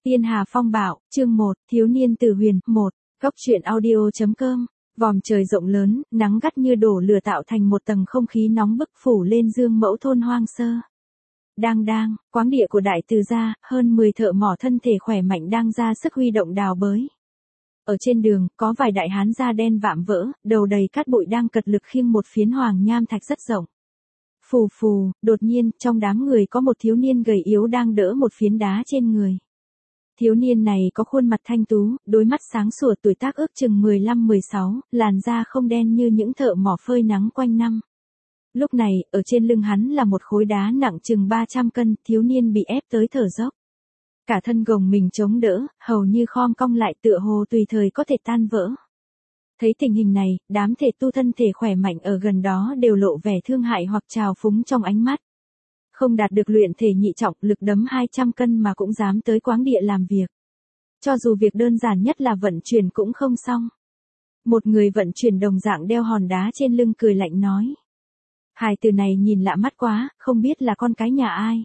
Tiên Hà Phong Bạo, chương 1, Thiếu niên Từ Huyền, 1, Góc truyện audio.com. Vòm trời rộng lớn, nắng gắt như đổ lửa tạo thành một tầng không khí nóng bức phủ lên Dương Mẫu thôn hoang sơ. Đang, quáng địa của đại từ gia, hơn 10 thợ mỏ thân thể khỏe mạnh đang ra sức huy động đào bới. Ở trên đường, có vài đại hán da đen vạm vỡ, đầu đầy cát bụi đang cật lực khiêng một phiến hoàng nham thạch rất rộng. Phù phù, đột nhiên, trong đám người có một thiếu niên gầy yếu đang đỡ một phiến đá trên người. Thiếu niên này có khuôn mặt thanh tú, đôi mắt sáng sủa, tuổi tác ước chừng 15-16, làn da không đen như những thợ mỏ phơi nắng quanh năm. Lúc này, ở trên lưng hắn là một khối đá nặng chừng 300 cân, thiếu niên bị ép tới thở dốc. Cả thân gồng mình chống đỡ, hầu như khom cong lại tựa hồ tùy thời có thể tan vỡ. Thấy tình hình này, đám thể tu thân thể khỏe mạnh ở gần đó đều lộ vẻ thương hại hoặc trào phúng trong ánh mắt. Không đạt được luyện thể nhị trọng, lực đấm 200 cân mà cũng dám tới quáng địa làm việc. Cho dù việc đơn giản nhất là vận chuyển cũng không xong. Một người vận chuyển đồng dạng đeo hòn đá trên lưng cười lạnh nói. Hài từ này nhìn lạ mắt quá, không biết là con cái nhà ai.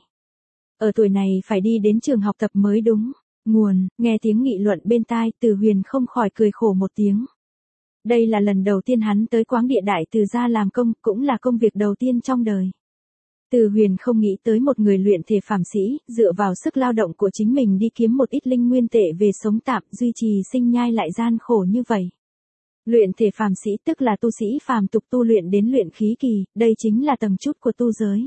Ở tuổi này phải đi đến trường học tập mới đúng. Nguồn, nghe tiếng nghị luận bên tai, Từ Huyền không khỏi cười khổ một tiếng. Đây là lần đầu tiên hắn tới quáng địa đại từ gia làm công, cũng là công việc đầu tiên trong đời. Từ Huyền không nghĩ tới một người luyện thể phàm sĩ, dựa vào sức lao động của chính mình đi kiếm một ít linh nguyên tệ về sống tạm, duy trì sinh nhai lại gian khổ như vậy. Luyện thể phàm sĩ tức là tu sĩ phàm tục tu luyện đến luyện khí kỳ, đây chính là tầng chút của tu giới.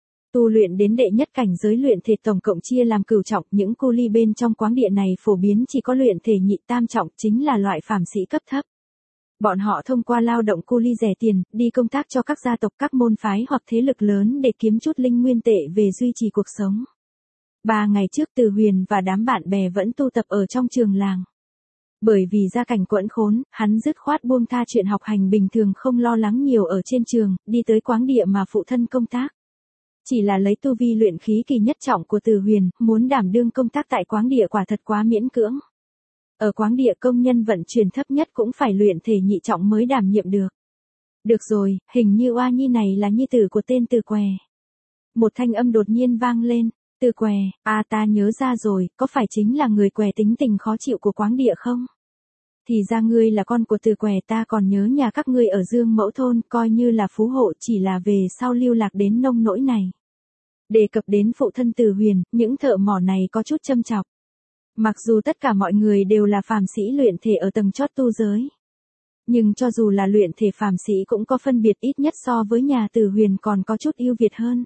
Tu luyện đến đệ nhất cảnh giới luyện thể tổng cộng chia làm cửu trọng, những cu ly bên trong quáng địa này phổ biến chỉ có luyện thể nhị tam trọng, chính là loại phàm sĩ cấp thấp. Bọn họ thông qua lao động cu ly rẻ tiền, đi công tác cho các gia tộc, các môn phái hoặc thế lực lớn để kiếm chút linh nguyên tệ về duy trì cuộc sống. 3 ngày trước Từ Huyền và đám bạn bè vẫn tu tập ở trong trường làng. Bởi vì gia cảnh quẫn khốn, hắn dứt khoát buông tha chuyện học hành bình thường, không lo lắng nhiều ở trên trường, đi tới quáng địa mà phụ thân công tác. Chỉ là lấy tu vi luyện khí kỳ nhất trọng của Từ Huyền, muốn đảm đương công tác tại quáng địa quả thật quá miễn cưỡng. Ở quáng địa công nhân vận chuyển thấp nhất cũng phải luyện thể nhị trọng mới đảm nhiệm được. Được rồi, hình như oa nhi này là nhi tử của tên Từ Què. Một thanh âm đột nhiên vang lên. Từ Què, ta nhớ ra rồi, có phải chính là người Què tính tình khó chịu của quáng địa không? Thì ra ngươi là con của Từ Què, ta còn nhớ nhà các ngươi ở Dương Mẫu thôn, coi như là phú hộ, chỉ là về sau lưu lạc đến nông nỗi này. Đề cập đến phụ thân Từ Huyền, những thợ mỏ này có chút châm chọc. Mặc dù tất cả mọi người đều là phàm sĩ luyện thể ở tầng chót tu giới. Nhưng cho dù là luyện thể phàm sĩ cũng có phân biệt, ít nhất so với nhà Từ Huyền còn có chút ưu việt hơn.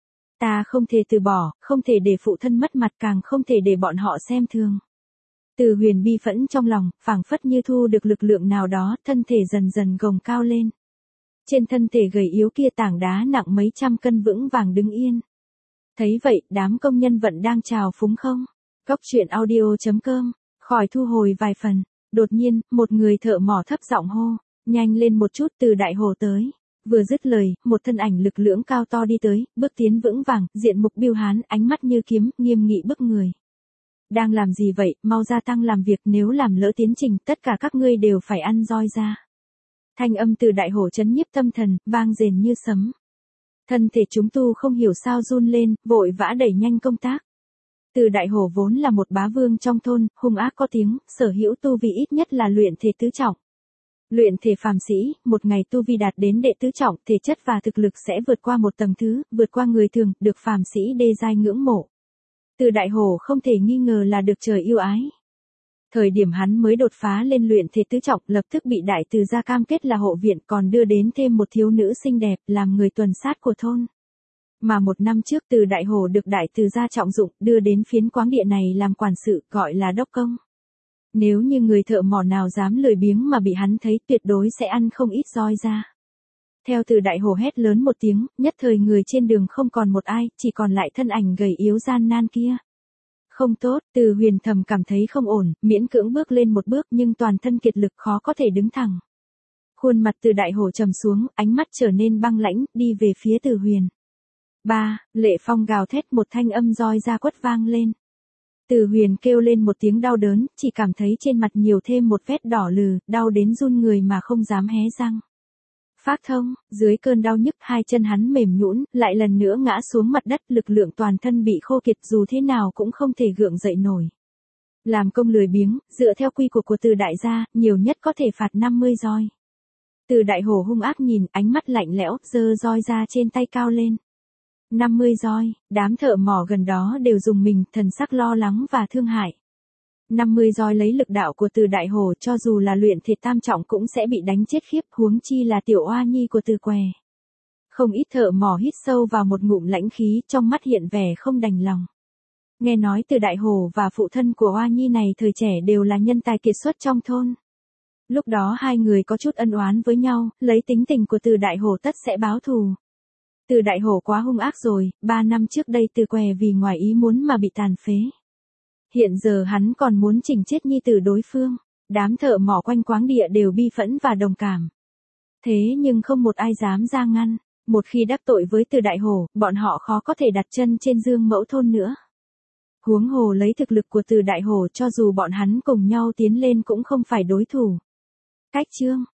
Ta không thể từ bỏ, không thể để phụ thân mất mặt, càng không thể để bọn họ xem thường. Từ Huyền bi phẫn trong lòng, phảng phất như thu được lực lượng nào đó, thân thể dần dần gồng cao lên. Trên thân thể gầy yếu kia tảng đá nặng mấy trăm cân vững vàng đứng yên. Thấy vậy, đám công nhân vẫn đang trào phúng không? Góc truyện audio.com, khỏi thu hồi vài phần. Đột nhiên, một người thợ mỏ thấp giọng hô, nhanh lên một chút, Từ đại hồ tới. Vừa dứt lời, một thân ảnh lực lưỡng cao to đi tới, bước tiến vững vàng, diện mục biêu hán, ánh mắt như kiếm, nghiêm nghị bức người. Đang làm gì vậy, mau gia tăng làm việc, nếu làm lỡ tiến trình, tất cả các ngươi đều phải ăn roi ra. Thanh âm Từ đại hổ chấn nhiếp tâm thần, vang rền như sấm. Thân thể chúng tu không hiểu sao run lên, vội vã đẩy nhanh công tác. Từ đại hổ vốn là một bá vương trong thôn, hung ác có tiếng, sở hữu tu vi ít nhất là luyện thể tứ trọng. Luyện thể phàm sĩ, một ngày tu vi đạt đến đệ tứ trọng, thể chất và thực lực sẽ vượt qua một tầng thứ, vượt qua người thường, được phàm sĩ đê giai ngưỡng mộ. Từ đại hổ không thể nghi ngờ là được trời yêu ái. Thời điểm hắn mới đột phá lên luyện thể tứ trọng, lập tức bị đại từ gia cam kết là hộ viện, còn đưa đến thêm một thiếu nữ xinh đẹp, làm người tuần sát của thôn. Mà 1 năm trước Từ đại hổ được đại từ gia trọng dụng, đưa đến phiến quáng địa này làm quản sự, gọi là đốc công. Nếu như người thợ mỏ nào dám lười biếng mà bị hắn thấy, tuyệt đối sẽ ăn không ít roi ra. Theo Từ đại hổ hét lớn một tiếng, nhất thời người trên đường không còn một ai, chỉ còn lại thân ảnh gầy yếu gian nan kia. Không tốt, Từ Huyền thầm cảm thấy không ổn, miễn cưỡng bước lên một bước nhưng toàn thân kiệt lực khó có thể đứng thẳng. Khuôn mặt Từ đại hổ trầm xuống, ánh mắt trở nên băng lãnh, đi về phía Từ Huyền. Lệ phong gào thét, một thanh âm roi ra quất vang lên. Từ Huyền kêu lên một tiếng đau đớn, chỉ cảm thấy trên mặt nhiều thêm một vết đỏ lừ, đau đến run người mà không dám hé răng. Phát thông, dưới cơn đau nhức hai chân hắn mềm nhũn, lại lần nữa ngã xuống mặt đất, lực lượng toàn thân bị khô kiệt, dù thế nào cũng không thể gượng dậy nổi. Làm công lười biếng, dựa theo quy củ của Từ đại gia, nhiều nhất có thể phạt 50 roi. Từ đại hổ hung ác nhìn, ánh mắt lạnh lẽo, giơ roi ra trên tay cao lên. 50 roi, đám thợ mỏ gần đó đều dùng mình, thần sắc lo lắng và thương hại. 50 roi lấy lực đạo của Từ đại hổ, cho dù là luyện thiệt tam trọng cũng sẽ bị đánh chết khiếp, huống chi là tiểu oa nhi của Từ què. Không ít thợ mỏ hít sâu vào một ngụm lãnh khí, trong mắt hiện vẻ không đành lòng. Nghe nói Từ đại hổ và phụ thân của oa nhi này thời trẻ đều là nhân tài kiệt xuất trong thôn. Lúc đó hai người có chút ân oán với nhau, lấy tính tình của Từ đại hổ tất sẽ báo thù. Từ đại hổ quá hung ác rồi, 3 năm trước đây Từ què vì ngoài ý muốn mà bị tàn phế. Hiện giờ hắn còn muốn chỉnh chết nhi tử đối phương. Đám thợ mỏ quanh quáng địa đều bi phẫn và đồng cảm. Thế nhưng không một ai dám ra ngăn. Một khi đắc tội với Từ đại hổ, bọn họ khó có thể đặt chân trên Dương Mẫu thôn nữa. Huống hồ lấy thực lực của Từ đại hổ, cho dù bọn hắn cùng nhau tiến lên cũng không phải đối thủ. Cách chương